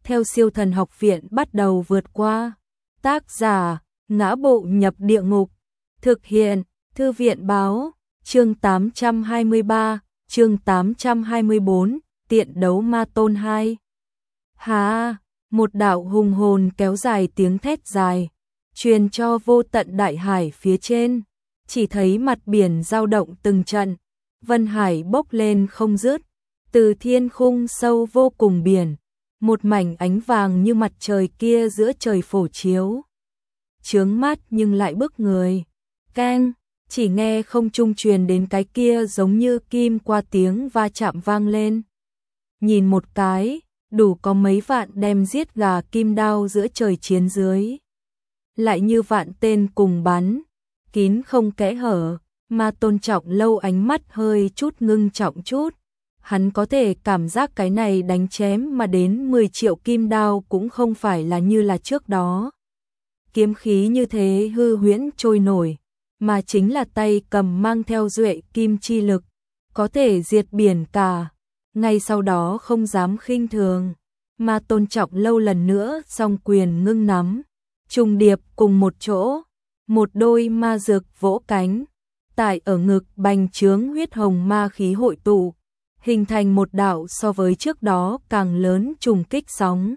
theo Siêu Thần Học Viện bắt đầu vượt qua. Tác giả: Ngã Bộ Nhập Địa Ngục. Thực hiện: Thư viện báo. Chương 823, chương 824, Tiện đấu ma tôn 2. Hà, một đạo hùng hồn kéo dài tiếng thét dài, truyền cho vô tận đại hải phía trên. Chỉ thấy mặt biển dao động từng trận, vân hải bốc lên không dứt, từ thiên khung sâu vô cùng biển, một mảnh ánh vàng như mặt trời kia giữa trời phổ chiếu. Chướng mắt nhưng lại bức người. Keng, chỉ nghe không trung truyền đến cái kia giống như kim qua tiếng va chạm vang lên. Nhìn một cái, đủ có mấy vạn đem giết gà kim đao giữa trời chiến dưới. Lại như vạn tên cùng bắn, kín không kẽ hở, mà Tôn Trọng Lâu ánh mắt hơi chút ngưng trọng chút. Hắn có thể cảm giác cái này đánh chém mà đến 10 triệu kim đao cũng không phải là như là trước đó. Kiếm khí như thế hư huyễn trôi nổi, mà chính là tay cầm mang theo duệ kim chi lực, có thể diệt biển cả. Ngay sau đó không dám khinh thường, mà Tôn Trọng Lâu lần nữa song quyền ngưng nắm, trùng điệp cùng một chỗ, một đôi ma dược vỗ cánh, tại ở ngực bành trướng huyết hồng ma khí hội tụ, hình thành một đạo so với trước đó càng lớn trùng kích sóng.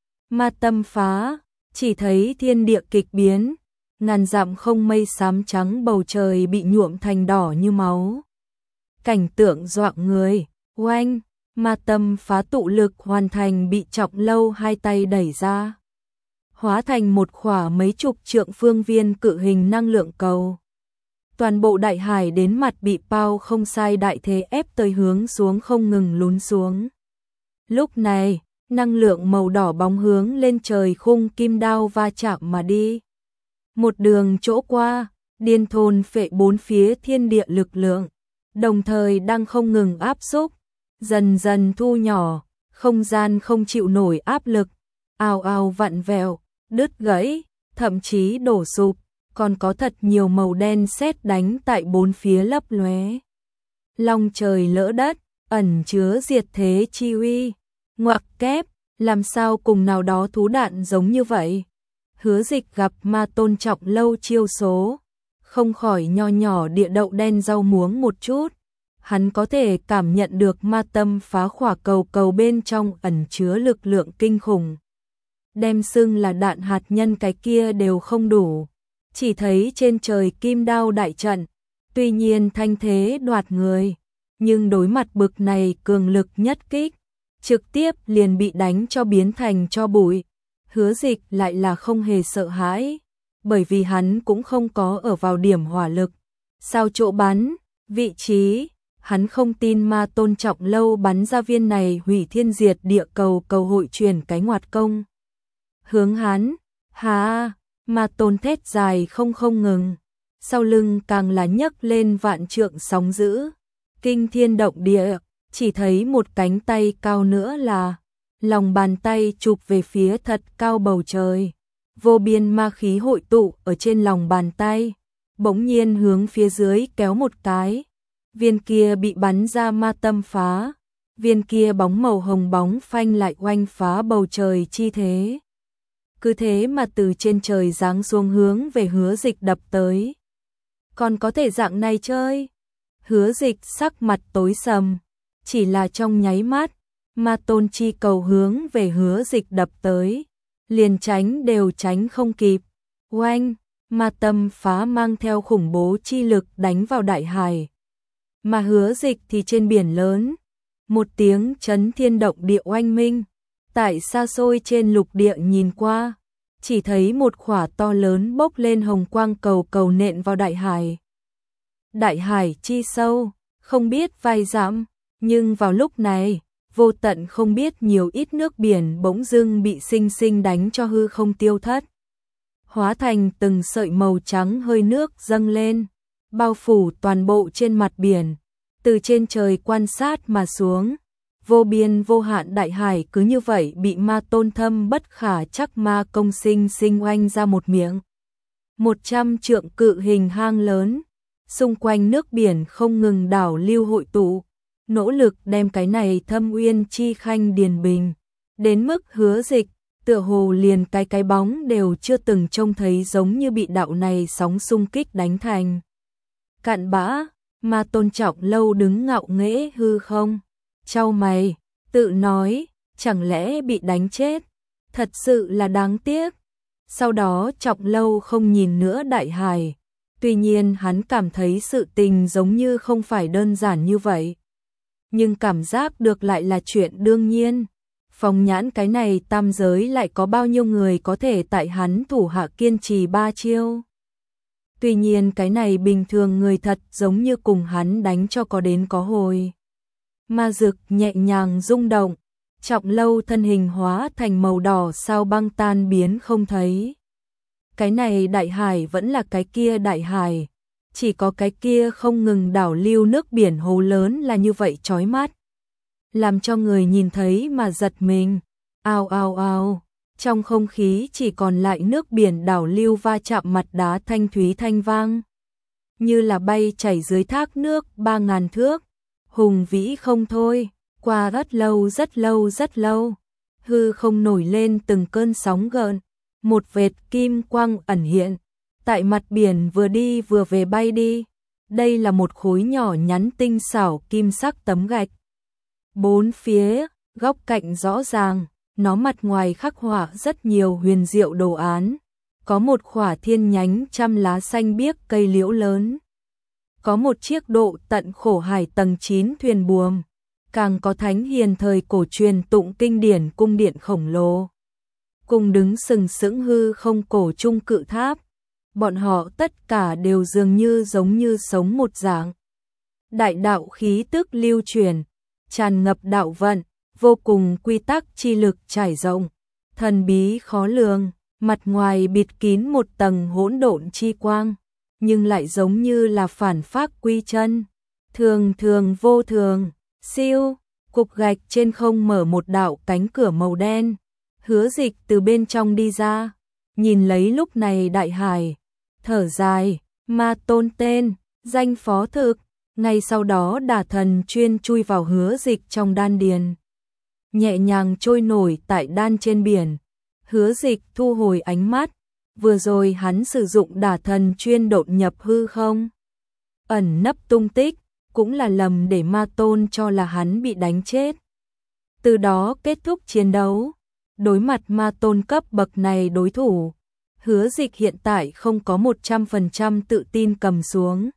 Ma tâm phá, chỉ thấy thiên địa kịch biến, ngàn dặm không mây xám trắng, bầu trời bị nhuộm thành đỏ như máu. Cảnh tượng dọa người, oanh, ma tâm phá tụ lực hoàn thành bị Trọng Lâu hai tay đẩy ra, hóa thành một khỏa mấy chục trượng phương viên cự hình năng lượng cầu. Toàn bộ đại hải đến mặt bị bao không sai đại thế ép tới hướng xuống không ngừng lún xuống. Lúc này, năng lượng màu đỏ bóng hướng lên trời khung kim đao va chạm mà đi. Một đường chỗ qua, điên thôn phệ bốn phía thiên địa lực lượng, đồng thời đang không ngừng áp xúc, dần dần thu nhỏ, không gian không chịu nổi áp lực, ào ào vặn vẹo, đứt gãy, thậm chí đổ sụp, còn có thật nhiều màu đen sét đánh tại bốn phía lấp lóe. Long trời lỡ đất, ẩn chứa diệt thế chi uy. Ngoặc kép, làm sao cùng nào đó thú đạn giống như vậy? Hứa Dịch gặp ma Tôn Trọng Lâu chiêu số, không khỏi nho nhỏ địa đậu đen rau muống một chút. Hắn có thể cảm nhận được ma tâm phá khỏa cầu cầu bên trong ẩn chứa lực lượng kinh khủng. Đem xưng là đạn hạt nhân cái kia đều không đủ. Chỉ thấy trên trời kim đao đại trận, tuy nhiên thanh thế đoạt người, nhưng đối mặt bực này cường lực nhất kích, trực tiếp liền bị đánh cho biến thành cho bụi. Hứa Dịch lại là không hề sợ hãi, bởi vì hắn cũng không có ở vào điểm hỏa lực. Sao chỗ bắn, vị trí, hắn không tin ma Tôn Trọng Lâu bắn ra viên này hủy thiên diệt địa cầu cầu hội truyền cái ngoạt công. Hướng hắn, hà, ma Tôn thét dài không ngừng, sau lưng càng là nhấc lên vạn trượng sóng dữ, kinh thiên động địa. Chỉ thấy một cánh tay cao nữa là lòng bàn tay chụp về phía thật cao bầu trời, vô biên ma khí hội tụ ở trên lòng bàn tay, bỗng nhiên hướng phía dưới kéo một cái, viên kia bị bắn ra ma tâm phá, viên kia bóng màu hồng bóng phanh lại oanh phá bầu trời chi thế. Cứ thế mà từ trên trời giáng xuống hướng về Hứa Dịch đập tới. Còn có thể dạng này chơi? Hứa Dịch sắc mặt tối sầm. Chỉ là trong nháy mắt, ma tôn chi cầu hướng về Hứa Dịch đập tới, liền tránh đều tránh không kịp. Oanh, ma tâm phá mang theo khủng bố chi lực đánh vào đại hải. Mà Hứa Dịch thì trên biển lớn, một tiếng chấn thiên động địa oanh minh, tại xa xôi trên lục địa nhìn qua, chỉ thấy một khỏa to lớn bốc lên hồng quang cầu cầu nện vào đại hải. Đại hải chi sâu, không biết vài dặm. Nhưng vào lúc này, vô tận không biết nhiều ít nước biển bỗng dưng bị sinh sinh đánh cho hư không tiêu thất. Hóa thành từng sợi màu trắng hơi nước dâng lên, bao phủ toàn bộ trên mặt biển, từ trên trời quan sát mà xuống. Vô biên vô hạn đại hải cứ như vậy bị ma tôn thâm bất khả chắc ma công sinh sinh oanh ra một miệng. 100 trượng cự hình hang lớn, xung quanh nước biển không ngừng đảo lưu hội tụ, nỗ lực đem cái này thâm uyên chi khanh điền bình, Đến mức Hứa Dịch tựa hồ liền cái bóng đều chưa từng trông thấy, giống như bị đạo này sóng xung kích đánh thành cặn bã. Mà Tôn Trọng Lâu đứng ngạo nghễ hư không, chau mày, tự nói, chẳng lẽ bị đánh chết, thật sự là đáng tiếc. Sau đó Trọng Lâu không nhìn nữa Đại Hải, tuy nhiên hắn cảm thấy sự tình giống như không phải đơn giản như vậy. Nhưng cảm giác được lại là chuyện đương nhiên. Phóng nhãn cái này tam giới lại có bao nhiêu người có thể tại hắn thủ hạ kiên trì 3 chiêu. Tuy nhiên cái này bình thường người thật giống như cùng hắn đánh cho có đến có hồi. Ma Dực nhẹ nhàng rung động, Trọng Lâu thân hình hóa thành màu đỏ sao băng tan biến không thấy. Cái này Đại Hải vẫn là cái kia Đại Hải, chỉ có cái kia không ngừng đảo lưu nước biển hồ lớn là như vậy chói mắt, làm cho người nhìn thấy mà giật mình. Ao ao ao, trong không khí chỉ còn lại nước biển đảo lưu va chạm mặt đá thanh thúy thanh vang, như là bay chảy dưới thác nước 3000 thước, hùng vĩ không thôi. Qua rất lâu rất lâu rất lâu, hư không nổi lên từng cơn sóng gợn, một vệt kim quang ẩn hiện, tại mặt biển vừa đi vừa về bay đi. Đây là một khối nhỏ nhắn tinh xảo kim sắc tấm gạch. Bốn phía, góc cạnh rõ ràng, nó mặt ngoài khắc họa rất nhiều huyền diệu đồ án. Có một khỏa thiên nhánh trăm lá xanh biếc cây liễu lớn. Có một chiếc độ tận khổ hải tầng 9 thuyền buồm. Càng có thánh hiền thời cổ truyền tụng kinh điển cung điện khổng lồ. Cùng đứng sừng sững hư không cổ trung cự tháp. Bọn họ tất cả đều dường như giống như sống một dạng. Đại đạo khí tức lưu truyền, tràn ngập đạo vận, vô cùng quy tắc chi lực trải rộng, thần bí khó lường, mặt ngoài bịt kín một tầng hỗn độn chi quang, nhưng lại giống như là phản phác quy chân, thường thường vô thường. Siêu, cục gạch trên không mở một đạo cánh cửa màu đen, Hứa Dịch từ bên trong đi ra, nhìn lấy lúc này Đại Hải, thở dài, Ma Tôn tên, danh phó thực. Ngay sau đó Đả Thần chuyên chui vào Hứa Dịch trong đan điền, nhẹ nhàng trôi nổi tại đan trên biển. Hứa Dịch thu hồi ánh mắt, vừa rồi hắn sử dụng Đả Thần chuyên độn nhập hư không, ẩn nấp tung tích, cũng là lầm để Ma Tôn cho là hắn bị đánh chết. Từ đó kết thúc chiến đấu, đối mặt Ma Tôn cấp bậc này đối thủ, Hứa Dịch hiện tại không có 100% tự tin cầm xuống,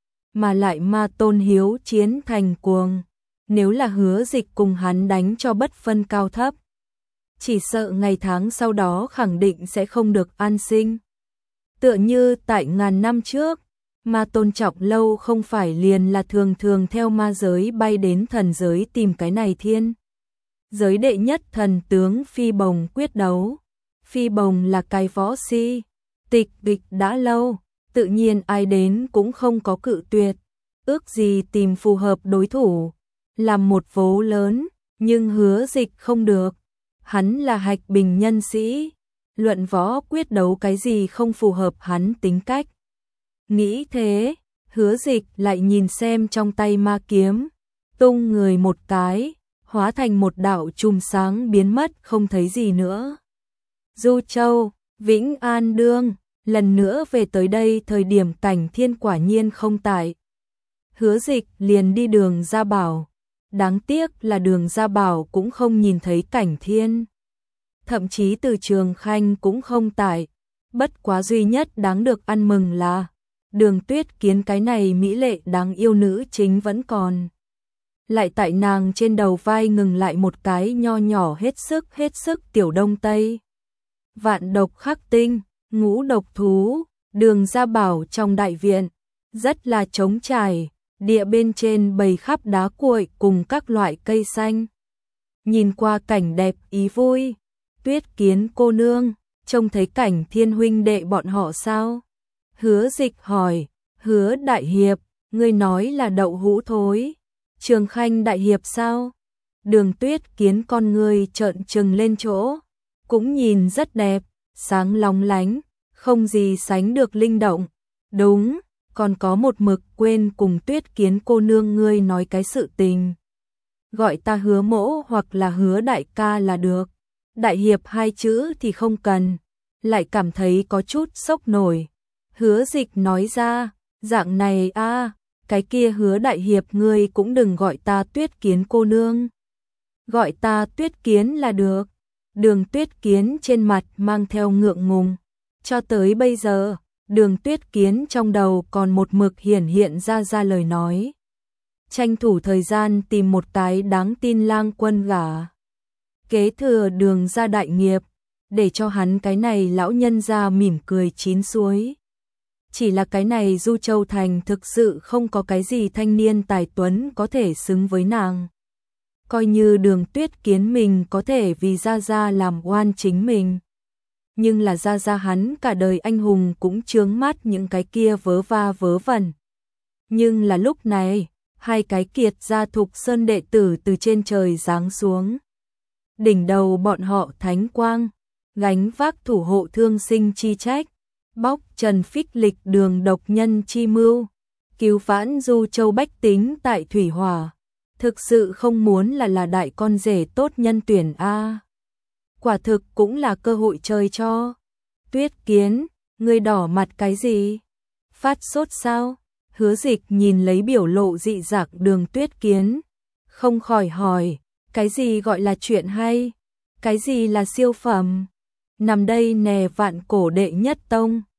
mà lại Ma Tôn hiếu chiến thành cuồng. Nếu là Hứa Dịch cùng hắn đánh cho bất phân cao thấp, chỉ sợ ngày tháng sau đó khẳng định sẽ không được an sinh. Tựa như tại ngàn năm trước, Ma Tôn Trọng Lâu không phải liền là thường thường theo ma giới bay đến thần giới tìm cái này thiên giới đệ nhất thần tướng Phi Bồng quyết đấu. Phi Bồng là cái võ si, tịch địch đã lâu, tự nhiên ai đến cũng không có cự tuyệt, ước gì tìm phù hợp đối thủ, làm một vố lớn, nhưng Hứa Dịch không được. Hắn là Hạch Bình nhân sĩ, luận võ quyết đấu cái gì không phù hợp hắn tính cách. Nghĩ thế, Hứa Dịch lại nhìn xem trong tay ma kiếm, tung người một cái, hóa thành một đạo chùm sáng biến mất không thấy gì nữa. Du Châu, Vĩnh An Đương, lần nữa về tới đây thời điểm Cảnh Thiên quả nhiên không tại. Hứa Dịch liền đi Đường Gia Bảo, đáng tiếc là Đường Gia Bảo cũng không nhìn thấy Cảnh Thiên. Thậm chí Từ Trường Khanh cũng không tại, bất quá duy nhất đáng được ăn mừng là Đường Tuyết Kiến cái này mỹ lệ đáng yêu nữ chính vẫn còn. Lại tại nàng trên đầu vai ngừng lại một cái nho nhỏ hết sức tiểu đông tây. Vạn độc khắc tinh, ngũ độc thú, Đường Gia Bảo trong đại viện, rất là trống trải, địa bên trên bày khắp đá cuội cùng các loại cây xanh. Nhìn qua cảnh đẹp ý vui, Tuyết Kiến cô nương, trông thấy Cảnh Thiên huynh đệ bọn họ sao? Hứa Dịch hỏi. Hứa đại hiệp, ngươi nói là đậu hũ thối. Trường Khanh đại hiệp sao? Đường Tuyết Kiến con ngươi trợn trừng lên chỗ, cũng nhìn rất đẹp, sáng lóng lánh, không gì sánh được linh động. Đúng, còn có một mực quên cùng Tuyết Kiến cô nương ngươi nói cái sự tình. Gọi ta Hứa mỗ hoặc là Hứa đại ca là được. đại hiệp hai chữ thì không cần, lại cảm thấy có chút sốc nổi. Hứa Dịch nói ra, dạng này a, cái kia Hứa đại hiệp ngươi cũng đừng gọi ta Tuyết Kiến cô nương. Gọi ta Tuyết Kiến là được. Đường Tuyết Kiến trên mặt mang theo ngượng ngùng. Cho tới bây giờ, Đường Tuyết Kiến trong đầu còn một mực hiển hiện ra lời nói. Tranh thủ thời gian tìm một cái đáng tin lang quân gả. Kế thừa Đường gia đại nghiệp, để cho hắn cái này lão nhân gia mỉm cười chín suối. Chỉ là cái này Du Châu Thành thực sự không có cái gì thanh niên tài tuấn có thể xứng với nàng. Coi như Đường Tuyết Kiến mình có thể vì Gia Gia làm oan chính mình. Nhưng là Gia Gia hắn cả đời anh hùng cũng chướng mắt những cái kia vớ va vớ vẩn. Nhưng là lúc này, hai cái kiệt gia Thục Sơn đệ tử từ trên trời giáng xuống. Đỉnh đầu bọn họ thánh quang, gánh vác thủ hộ thương sinh chi trách, bóc trần phích lịch đường độc nhân chi mưu, cứu vãn Du Châu bách tính tại thủy hỏa. Thực sự không muốn là đại con rể tốt nhân tuyển a. Quả thực cũng là cơ hội chơi cho. Tuyết Kiến, ngươi đỏ mặt cái gì? Phát sốt sao? Hứa Dịch nhìn lấy biểu lộ dị dạng Đường Tuyết Kiến, không khỏi hỏi, cái gì gọi là chuyện hay? Cái gì là siêu phẩm? Nằm đây nè vạn cổ đệ nhất tông.